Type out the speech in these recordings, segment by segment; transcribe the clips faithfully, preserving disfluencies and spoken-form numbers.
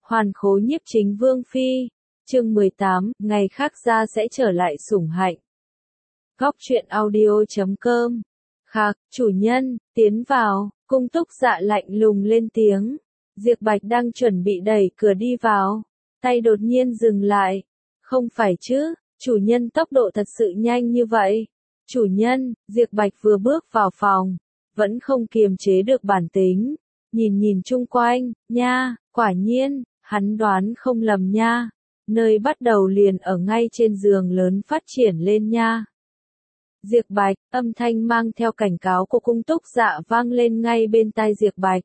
Hoàn khố nhiếp chính vương phi. Chương mười tám, ngày khác gia sẽ trở lại sủng hạnh. Góc truyện audio chấm com. Khạc, chủ nhân, tiến vào, Cung Túc Dạ lạnh lùng lên tiếng. Diệp Bạch đang chuẩn bị đẩy cửa đi vào, tay đột nhiên dừng lại. Không phải chứ, chủ nhân tốc độ thật sự nhanh như vậy. Chủ nhân, Diệp Bạch vừa bước vào phòng, vẫn không kiềm chế được bản tính. Nhìn nhìn chung quanh, nha, quả nhiên, hắn đoán không lầm nha. Nơi bắt đầu liền ở ngay trên giường lớn phát triển lên nha. Diệp Bạch, âm thanh mang theo cảnh cáo của Cung Túc Dạ vang lên ngay bên tai Diệp Bạch.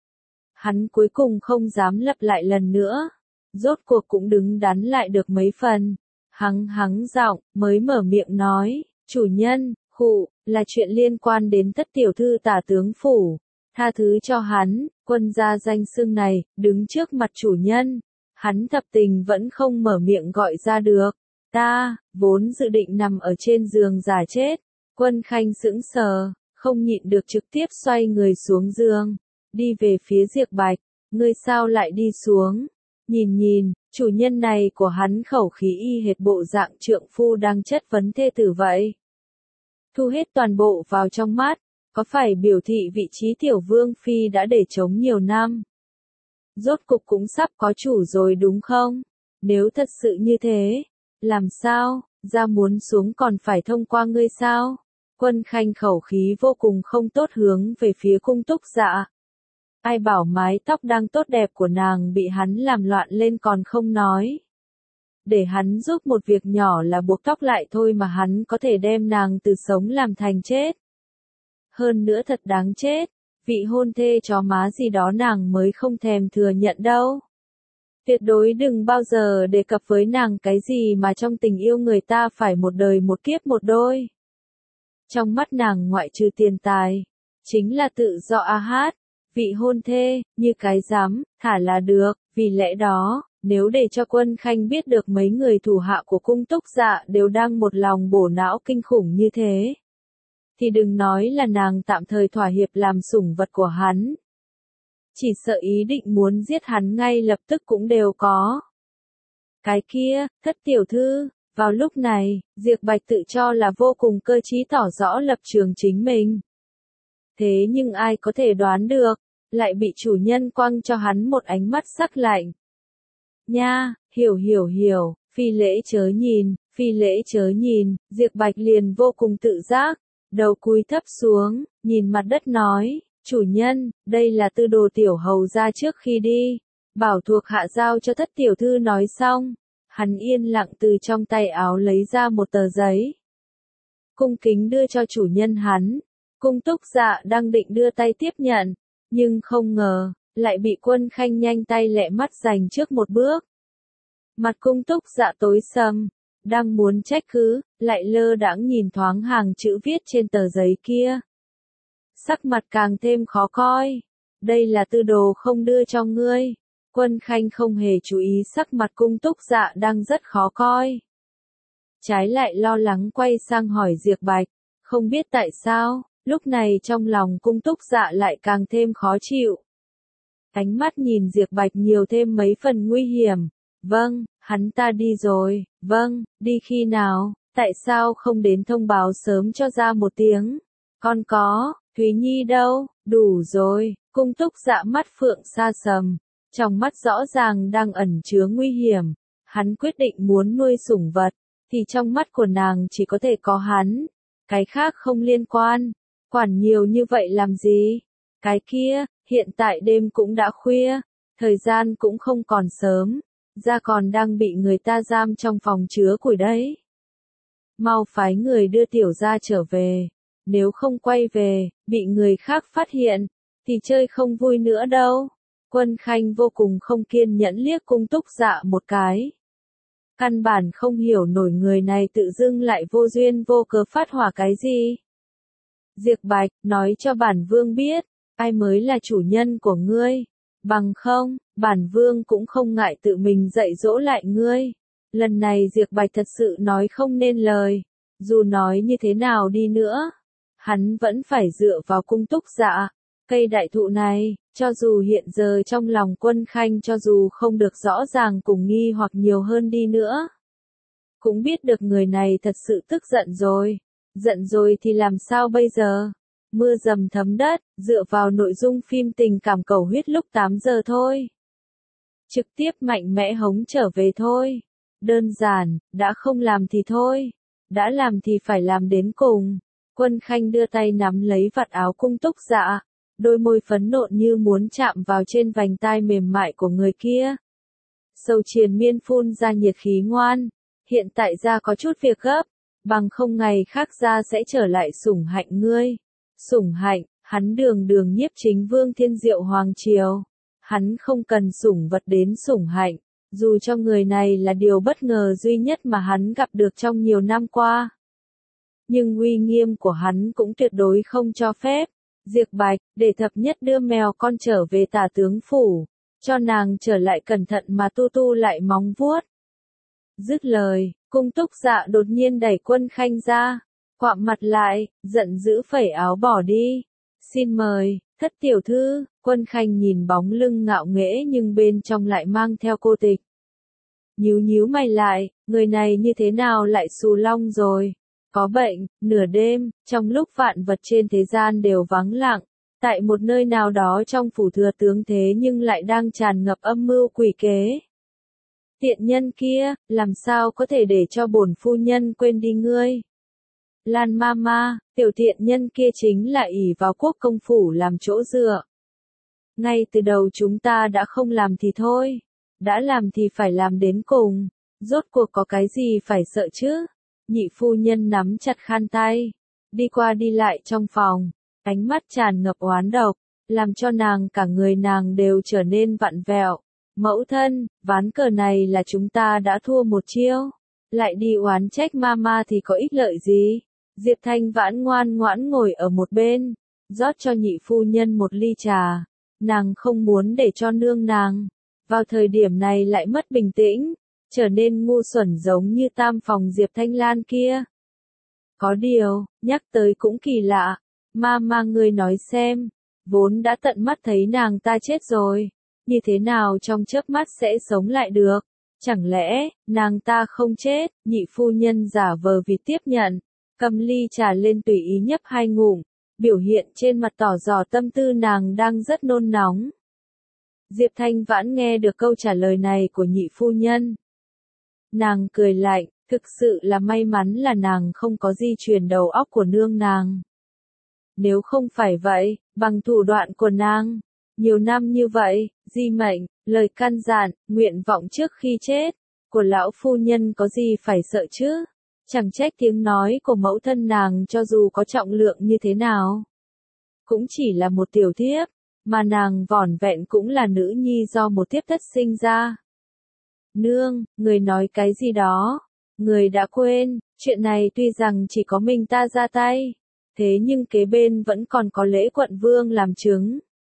Hắn cuối cùng không dám lặp lại lần nữa, rốt cuộc cũng đứng đắn lại được mấy phần. Hắng hắng giọng, mới mở miệng nói, chủ nhân, khụ, là chuyện liên quan đến Tất tiểu thư tả tướng phủ. Tha thứ cho hắn, quân gia danh xưng này, đứng trước mặt chủ nhân. Hắn thập tình vẫn không mở miệng gọi ra được. Ta, vốn dự định nằm ở trên giường giả chết. Quân Khanh sững sờ, không nhịn được trực tiếp xoay người xuống giường. Đi về phía Diệp Bạch, ngươi sao lại đi xuống? Nhìn nhìn, chủ nhân này của hắn khẩu khí y hệt bộ dạng trượng phu đang chất vấn thê tử vậy. Thu hết toàn bộ vào trong mắt, có phải biểu thị vị trí tiểu vương phi đã để trống nhiều năm? Rốt cục cũng sắp có chủ rồi đúng không? Nếu thật sự như thế, làm sao, ra muốn xuống còn phải thông qua ngươi sao? Quân Khanh khẩu khí vô cùng không tốt hướng về phía Cung Túc Dạ. Ai bảo mái tóc đang tốt đẹp của nàng bị hắn làm loạn lên còn không nói. Để hắn giúp một việc nhỏ là buộc tóc lại thôi mà hắn có thể đem nàng từ sống làm thành chết. Hơn nữa thật đáng chết, vị hôn thê chó má gì đó nàng mới không thèm thừa nhận đâu. Tuyệt đối đừng bao giờ đề cập với nàng cái gì mà trong tình yêu người ta phải một đời một kiếp một đôi. Trong mắt nàng ngoại trừ tiền tài, chính là tự do a hát, vị hôn thê, như cái dám, thả là được, vì lẽ đó, nếu để cho Quân Khanh biết được mấy người thủ hạ của Cung Túc Dạ đều đang một lòng bổ não kinh khủng như thế, thì đừng nói là nàng tạm thời thỏa hiệp làm sủng vật của hắn. Chỉ sợ ý định muốn giết hắn ngay lập tức cũng đều có. Cái kia, Thất tiểu thư, vào lúc này, Diệp Bạch tự cho là vô cùng cơ trí tỏ rõ lập trường chính mình. Thế nhưng ai có thể đoán được, lại bị chủ nhân quăng cho hắn một ánh mắt sắc lạnh. Nha, hiểu hiểu hiểu, phi lễ chớ nhìn, phi lễ chớ nhìn, Diệp Bạch liền vô cùng tự giác, đầu cúi thấp xuống, nhìn mặt đất nói, chủ nhân, đây là tư đồ tiểu hầu ra trước khi đi, bảo thuộc hạ giao cho Thất tiểu thư nói xong, hắn yên lặng từ trong tay áo lấy ra một tờ giấy. Cung kính đưa cho chủ nhân hắn. Cung Túc Dạ đang định đưa tay tiếp nhận, nhưng không ngờ, lại bị Quân Khanh nhanh tay lẹ mắt giành trước một bước. Mặt Cung Túc Dạ tối sầm, đang muốn trách cứ, lại lơ đãng nhìn thoáng hàng chữ viết trên tờ giấy kia. Sắc mặt càng thêm khó coi. Đây là tư đồ không đưa cho ngươi. Quân Khanh không hề chú ý sắc mặt Cung Túc Dạ đang rất khó coi. Trái lại lo lắng quay sang hỏi Diệp Bạch, không biết tại sao. Lúc này trong lòng Cung Túc Dạ lại càng thêm khó chịu. Ánh mắt nhìn Diệp Bạch nhiều thêm mấy phần nguy hiểm. Vâng, hắn ta đi rồi. Vâng, đi khi nào? Tại sao không đến thông báo sớm cho ra một tiếng? Con có, Thúy Nhi đâu? Đủ rồi. Cung Túc Dạ mắt phượng sa sầm, trong mắt rõ ràng đang ẩn chứa nguy hiểm. Hắn quyết định muốn nuôi sủng vật, thì trong mắt của nàng chỉ có thể có hắn. Cái khác không liên quan. Quản nhiều như vậy làm gì? Cái kia, hiện tại đêm cũng đã khuya, thời gian cũng không còn sớm, ra còn đang bị người ta giam trong phòng chứa củi đấy. Mau phái người đưa tiểu gia trở về, nếu không quay về, bị người khác phát hiện, thì chơi không vui nữa đâu. Quân Khanh vô cùng không kiên nhẫn liếc Cung Túc Dạ một cái. Căn bản không hiểu nổi người này tự dưng lại vô duyên vô cớ phát hỏa cái gì. Diệp Bạch, nói cho bản vương biết, ai mới là chủ nhân của ngươi. Bằng không, bản vương cũng không ngại tự mình dạy dỗ lại ngươi. Lần này Diệp Bạch thật sự nói không nên lời. Dù nói như thế nào đi nữa, hắn vẫn phải dựa vào Cung Túc Dạ. Cây đại thụ này, cho dù hiện giờ trong lòng Quân Khanh cho dù không được rõ ràng cùng nghi hoặc nhiều hơn đi nữa, cũng biết được người này thật sự tức giận rồi. Giận rồi thì làm sao bây giờ? Mưa dầm thấm đất, dựa vào nội dung phim tình cảm cầu huyết lúc tám giờ thôi. Trực tiếp mạnh mẽ hống trở về thôi. Đơn giản, đã không làm thì thôi. Đã làm thì phải làm đến cùng. Quân Khanh đưa tay nắm lấy vạt áo Cung Túc Dạ. Đôi môi phấn nộn như muốn chạm vào trên vành tai mềm mại của người kia. Sầu triền miên phun ra nhiệt khí ngoan. Hiện tại ra có chút việc gấp. Bằng không ngày khác ra sẽ trở lại sủng hạnh ngươi. Sủng hạnh, hắn đường đường nhiếp chính vương thiên diệu hoàng triều. Hắn không cần sủng vật đến sủng hạnh. Dù cho người này là điều bất ngờ duy nhất mà hắn gặp được trong nhiều năm qua. Nhưng uy nghiêm của hắn cũng tuyệt đối không cho phép. Diệp Bạch, để thập nhất đưa mèo con trở về tả tướng phủ. Cho nàng trở lại cẩn thận mà tu tu lại móng vuốt. Dứt lời, Cung Túc Dạ đột nhiên đẩy Quân Khanh ra. Quạm mặt lại, giận dữ phẩy áo bỏ đi. Xin mời, thất tiểu thư. Quân Khanh nhìn bóng lưng ngạo nghễ nhưng bên trong lại mang theo cô tịch. Nhíu nhíu mày lại, người này như thế nào lại xù long rồi? Có bệnh, nửa đêm, trong lúc vạn vật trên thế gian đều vắng lặng, tại một nơi nào đó trong phủ thừa tướng thế nhưng lại đang tràn ngập âm mưu quỷ kế. Tiện nhân kia, làm sao có thể để cho bổn phu nhân quên đi ngươi? Lan Mama, tiểu tiện nhân kia chính là ỷ vào quốc công phủ làm chỗ dựa. Ngay từ đầu chúng ta đã không làm thì thôi, đã làm thì phải làm đến cùng, rốt cuộc có cái gì phải sợ chứ? Nhị phu nhân nắm chặt khăn tay, đi qua đi lại trong phòng, ánh mắt tràn ngập oán độc, làm cho nàng cả người nàng đều trở nên vặn vẹo. Mẫu thân, ván cờ này là chúng ta đã thua một chiêu, lại đi oán trách mama thì có ích lợi gì? Diệp Thanh Vãn ngoan ngoãn ngồi ở một bên, rót cho nhị phu nhân một ly trà, nàng không muốn để cho nương nàng, vào thời điểm này lại mất bình tĩnh, trở nên ngu xuẩn giống như tam phòng Diệp Thanh Lan kia. Có điều, nhắc tới cũng kỳ lạ, mama ngươi nói xem, vốn đã tận mắt thấy nàng ta chết rồi, như thế nào trong chớp mắt sẽ sống lại được? Chẳng lẽ, nàng ta không chết? Nhị phu nhân giả vờ vì tiếp nhận, cầm ly trà lên tùy ý nhấp hai ngụm, biểu hiện trên mặt tỏ rõ tâm tư nàng đang rất nôn nóng. Diệp Thanh Vãn nghe được câu trả lời này của nhị phu nhân. Nàng cười lạnh, thực sự là may mắn là nàng không có di truyền đầu óc của nương nàng. Nếu không phải vậy, bằng thủ đoạn của nàng, nhiều năm như vậy, di mệnh, lời căn dặn, nguyện vọng trước khi chết, của lão phu nhân có gì phải sợ chứ? Chẳng trách tiếng nói của mẫu thân nàng cho dù có trọng lượng như thế nào. Cũng chỉ là một tiểu thiếp, mà nàng vỏn vẹn cũng là nữ nhi do một thiếp thất sinh ra. Nương, người nói cái gì đó? Người đã quên, chuyện này tuy rằng chỉ có mình ta ra tay, thế nhưng kế bên vẫn còn có Lễ Quận Vương làm chứng.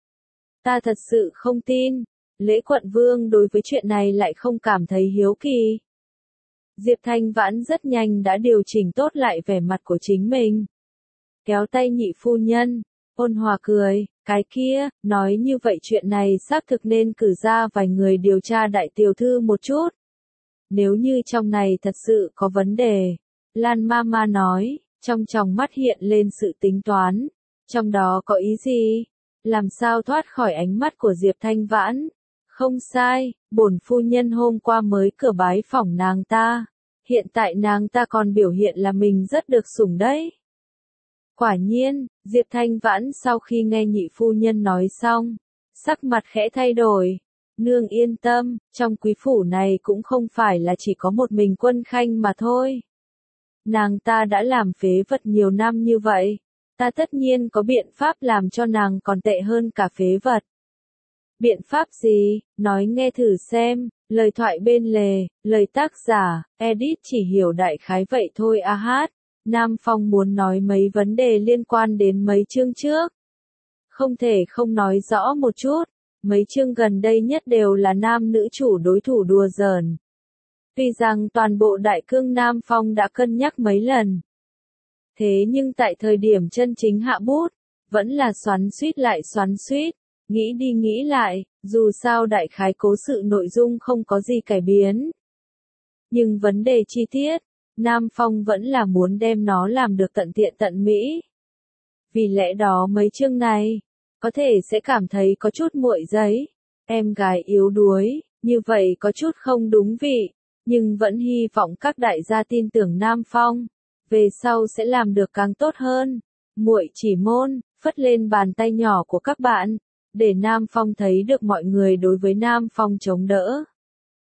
Ta thật sự không tin, Lễ Quận Vương đối với chuyện này lại không cảm thấy hiếu kỳ. Diệp Thanh Vãn rất nhanh đã điều chỉnh tốt lại vẻ mặt của chính mình. Kéo tay nhị phu nhân, ôn hòa cười, cái kia, nói như vậy chuyện này xác thực nên cử ra vài người điều tra đại tiểu thư một chút. Nếu như trong này thật sự có vấn đề, Lan Mama nói, trong tròng mắt hiện lên sự tính toán. Trong đó có ý gì? Làm sao thoát khỏi ánh mắt của Diệp Thanh Vãn? Không sai, bổn phu nhân hôm qua mới cửa bái phỏng nàng ta. Hiện tại nàng ta còn biểu hiện là mình rất được sủng đấy. Quả nhiên, Diệp Thanh Vãn sau khi nghe nhị phu nhân nói xong, sắc mặt khẽ thay đổi. Nương yên tâm, trong quý phủ này cũng không phải là chỉ có một mình Quân Khanh mà thôi. Nàng ta đã làm phế vật nhiều năm như vậy, ta tất nhiên có biện pháp làm cho nàng còn tệ hơn cả phế vật. Biện pháp gì? Nói nghe thử xem. Lời thoại bên lề, lời tác giả, edit chỉ hiểu đại khái vậy thôi a hát. Nam Phong muốn nói mấy vấn đề liên quan đến mấy chương trước. Không thể không nói rõ một chút, mấy chương gần đây nhất đều là nam nữ chủ đối thủ đùa giỡn. Tuy rằng toàn bộ đại cương Nam Phong đã cân nhắc mấy lần. Thế nhưng tại thời điểm chân chính hạ bút, Vẫn là xoắn xuýt lại xoắn xuýt, nghĩ đi nghĩ lại, dù sao đại khái cố sự nội dung không có gì cải biến. Nhưng vấn đề chi tiết, Nam Phong vẫn là muốn đem nó làm được tận tiện tận mỹ. Vì lẽ đó mấy chương này, có thể sẽ cảm thấy có chút muội giấy, em gái yếu đuối, như vậy có chút không đúng vị, nhưng vẫn hy vọng các đại gia tin tưởng Nam Phong, về sau sẽ làm được càng tốt hơn. Muội chỉ môn, phất lên bàn tay nhỏ của các bạn, để Nam Phong thấy được mọi người đối với Nam Phong chống đỡ.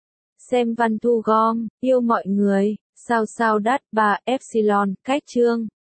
Xem văn thu gom, yêu mọi người, sao sao đắt ba epsilon, cách chương.